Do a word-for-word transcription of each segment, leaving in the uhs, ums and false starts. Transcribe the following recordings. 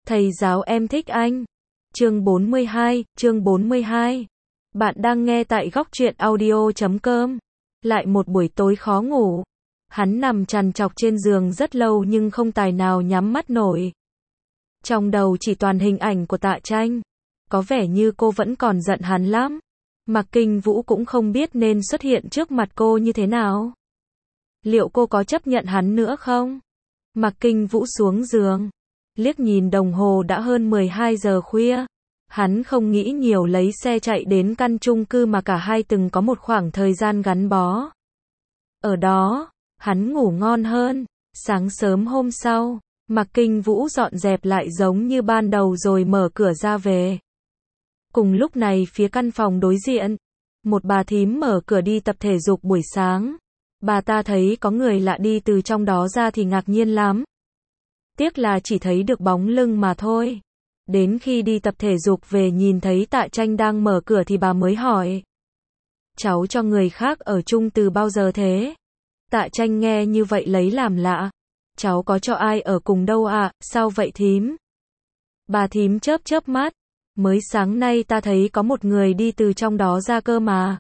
Thầy giáo em thích anh. Chương bốn mươi hai, chương bốn mươi hai. Bạn đang nghe tại góc truyện audio chấm com. Lại một buổi tối khó ngủ. Hắn nằm trằn trọc trên giường rất lâu nhưng không tài nào nhắm mắt nổi. Trong đầu chỉ toàn hình ảnh của Tạ Tranh. Có vẻ như cô vẫn còn giận hắn lắm. Mạc Kinh Vũ cũng không biết nên xuất hiện trước mặt cô như thế nào. Liệu cô có chấp nhận hắn nữa không? Mạc Kinh Vũ xuống giường. Liếc nhìn đồng hồ đã hơn mười hai giờ khuya. Hắn không nghĩ nhiều lấy xe chạy đến căn chung cư mà cả hai từng có một khoảng thời gian gắn bó. Ở đó, hắn ngủ ngon hơn. Sáng sớm hôm sau, Mạc Kinh Vũ dọn dẹp lại giống như ban đầu rồi mở cửa ra về. Cùng lúc này phía căn phòng đối diện, một bà thím mở cửa đi tập thể dục buổi sáng. Bà ta thấy có người lạ đi từ trong đó ra thì ngạc nhiên lắm. Tiếc là chỉ thấy được bóng lưng mà thôi. Đến khi đi tập thể dục về nhìn thấy Tạ Tranh đang mở cửa thì bà mới hỏi. Cháu cho người khác ở chung từ bao giờ thế? Tạ Tranh nghe như vậy lấy làm lạ. Cháu có cho ai ở cùng đâu ạ, à? Sao vậy thím? Bà thím chớp chớp mắt. Mới sáng nay ta thấy có một người đi từ trong đó ra cơ mà.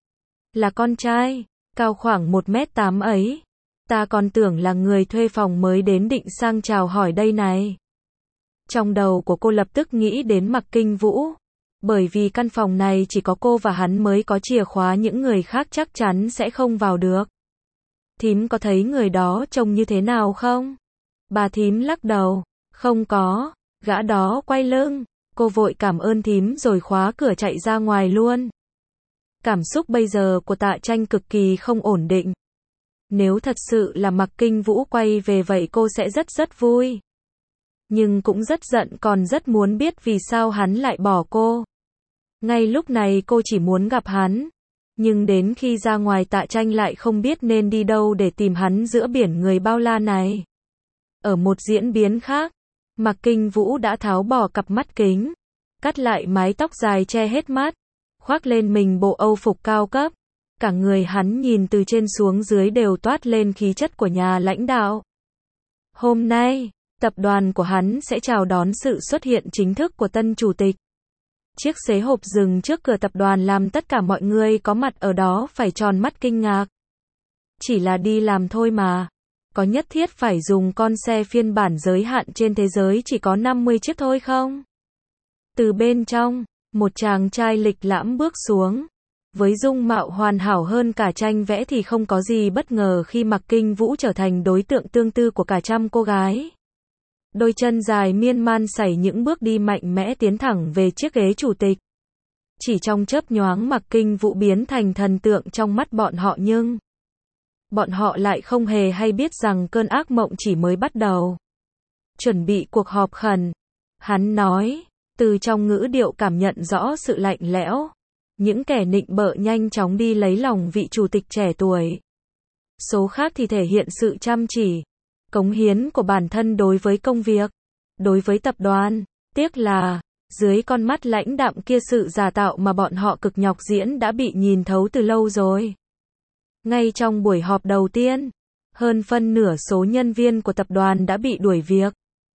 Là con trai, cao khoảng một mét tám ấy. Ta còn tưởng là người thuê phòng mới đến định sang chào hỏi đây này. Trong đầu của cô lập tức nghĩ đến Mạc Kinh Vũ. Bởi vì căn phòng này chỉ có cô và hắn mới có chìa khóa, những người khác chắc chắn sẽ không vào được. Thím có thấy người đó trông như thế nào không? Bà thím lắc đầu. Không có. Gã đó quay lưng. Cô vội cảm ơn thím rồi khóa cửa chạy ra ngoài luôn. Cảm xúc bây giờ của Tạ Tranh cực kỳ không ổn định. Nếu thật sự là Mạc Kinh Vũ quay về vậy cô sẽ rất rất vui. Nhưng cũng rất giận, còn rất muốn biết vì sao hắn lại bỏ cô. Ngay lúc này cô chỉ muốn gặp hắn. Nhưng đến khi ra ngoài Tạ Tranh lại không biết nên đi đâu để tìm hắn giữa biển người bao la này. Ở một diễn biến khác, Mạc Kinh Vũ đã tháo bỏ cặp mắt kính, cắt lại mái tóc dài che hết mắt, khoác lên mình bộ âu phục cao cấp. Cả người hắn nhìn từ trên xuống dưới đều toát lên khí chất của nhà lãnh đạo. Hôm nay, tập đoàn của hắn sẽ chào đón sự xuất hiện chính thức của tân chủ tịch. Chiếc xế hộp dừng trước cửa tập đoàn làm tất cả mọi người có mặt ở đó phải tròn mắt kinh ngạc. Chỉ là đi làm thôi mà. Có nhất thiết phải dùng con xe phiên bản giới hạn trên thế giới chỉ có năm mươi chiếc thôi không? Từ bên trong, một chàng trai lịch lãm bước xuống. Với dung mạo hoàn hảo hơn cả tranh vẽ thì không có gì bất ngờ khi Mạc Kinh Vũ trở thành đối tượng tương tư của cả trăm cô gái. Đôi chân dài miên man sải những bước đi mạnh mẽ tiến thẳng về chiếc ghế chủ tịch. Chỉ trong chớp nhoáng Mạc Kinh Vũ biến thành thần tượng trong mắt bọn họ, nhưng bọn họ lại không hề hay biết rằng cơn ác mộng chỉ mới bắt đầu. Chuẩn bị cuộc họp khẩn. Hắn nói, từ trong ngữ điệu cảm nhận rõ sự lạnh lẽo. Những kẻ nịnh bợ nhanh chóng đi lấy lòng vị chủ tịch trẻ tuổi. Số khác thì thể hiện sự chăm chỉ, cống hiến của bản thân đối với công việc, đối với tập đoàn. Tiếc là, dưới con mắt lãnh đạm kia sự giả tạo mà bọn họ cực nhọc diễn đã bị nhìn thấu từ lâu rồi. Ngay trong buổi họp đầu tiên, hơn phân nửa số nhân viên của tập đoàn đã bị đuổi việc.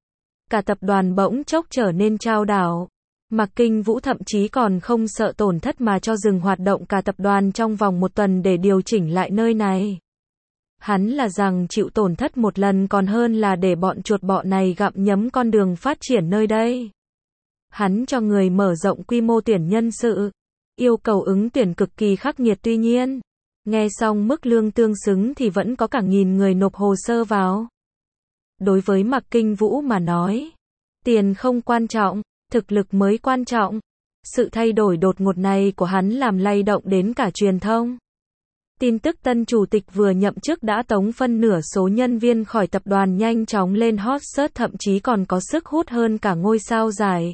Cả tập đoàn bỗng chốc trở nên chao đảo. Mạc Kinh Vũ thậm chí còn không sợ tổn thất mà cho dừng hoạt động cả tập đoàn trong vòng một tuần để điều chỉnh lại nơi này. Hắn là rằng chịu tổn thất một lần còn hơn là để bọn chuột bọ này gặm nhấm con đường phát triển nơi đây. Hắn cho người mở rộng quy mô tuyển nhân sự. Yêu cầu ứng tuyển cực kỳ khắc nghiệt, tuy nhiên, nghe xong mức lương tương xứng thì vẫn có cả nghìn người nộp hồ sơ vào. Đối với Mạc Kinh Vũ mà nói, tiền không quan trọng, thực lực mới quan trọng. Sự thay đổi đột ngột này của hắn làm lay động đến cả truyền thông. Tin tức tân chủ tịch vừa nhậm chức đã tống phân nửa số nhân viên khỏi tập đoàn nhanh chóng lên hot search, thậm chí còn có sức hút hơn cả ngôi sao giải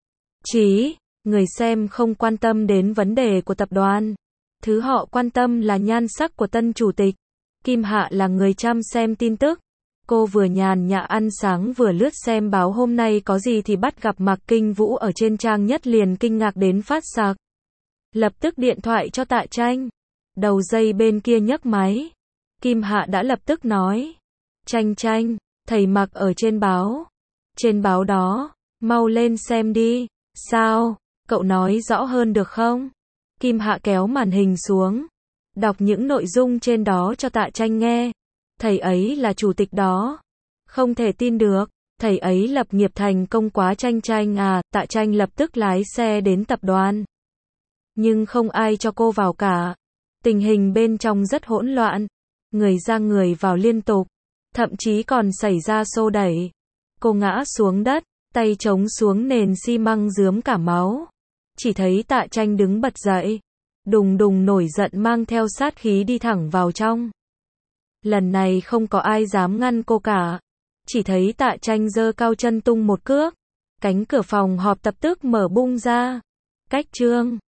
trí. Người xem không quan tâm đến vấn đề của tập đoàn. Thứ họ quan tâm là nhan sắc của tân chủ tịch. Kim Hạ là người chăm xem tin tức. Cô vừa nhàn nhã ăn sáng vừa lướt xem báo hôm nay có gì thì bắt gặp Mạc Kinh Vũ ở trên trang nhất, liền kinh ngạc đến phát sặc. Lập tức điện thoại cho Tạ Tranh. Đầu dây bên kia nhấc máy. Kim Hạ đã lập tức nói. Tranh Tranh, thầy Mạc ở trên báo. Trên báo đó, Mau lên xem đi. Sao? Cậu nói rõ hơn được không? Kim Hạ kéo màn hình xuống, đọc những nội dung trên đó cho Tạ Tranh nghe. Thầy ấy là chủ tịch đó. Không thể tin được. Thầy ấy lập nghiệp thành công quá. Tranh Tranh à. Tạ Tranh lập tức lái xe đến tập đoàn. Nhưng không ai cho cô vào cả. Tình hình bên trong rất hỗn loạn. Người ra người vào liên tục. Thậm chí còn xảy ra xô đẩy. Cô ngã xuống đất, tay chống xuống nền xi măng rướm cả máu. Chỉ thấy Tạ Tranh đứng bật dậy, đùng đùng nổi giận mang theo sát khí đi thẳng vào trong. Lần này không có ai dám ngăn cô cả. Chỉ thấy Tạ Tranh giơ cao chân tung một cước. Cánh cửa phòng họp lập tức mở bung ra. Cách chương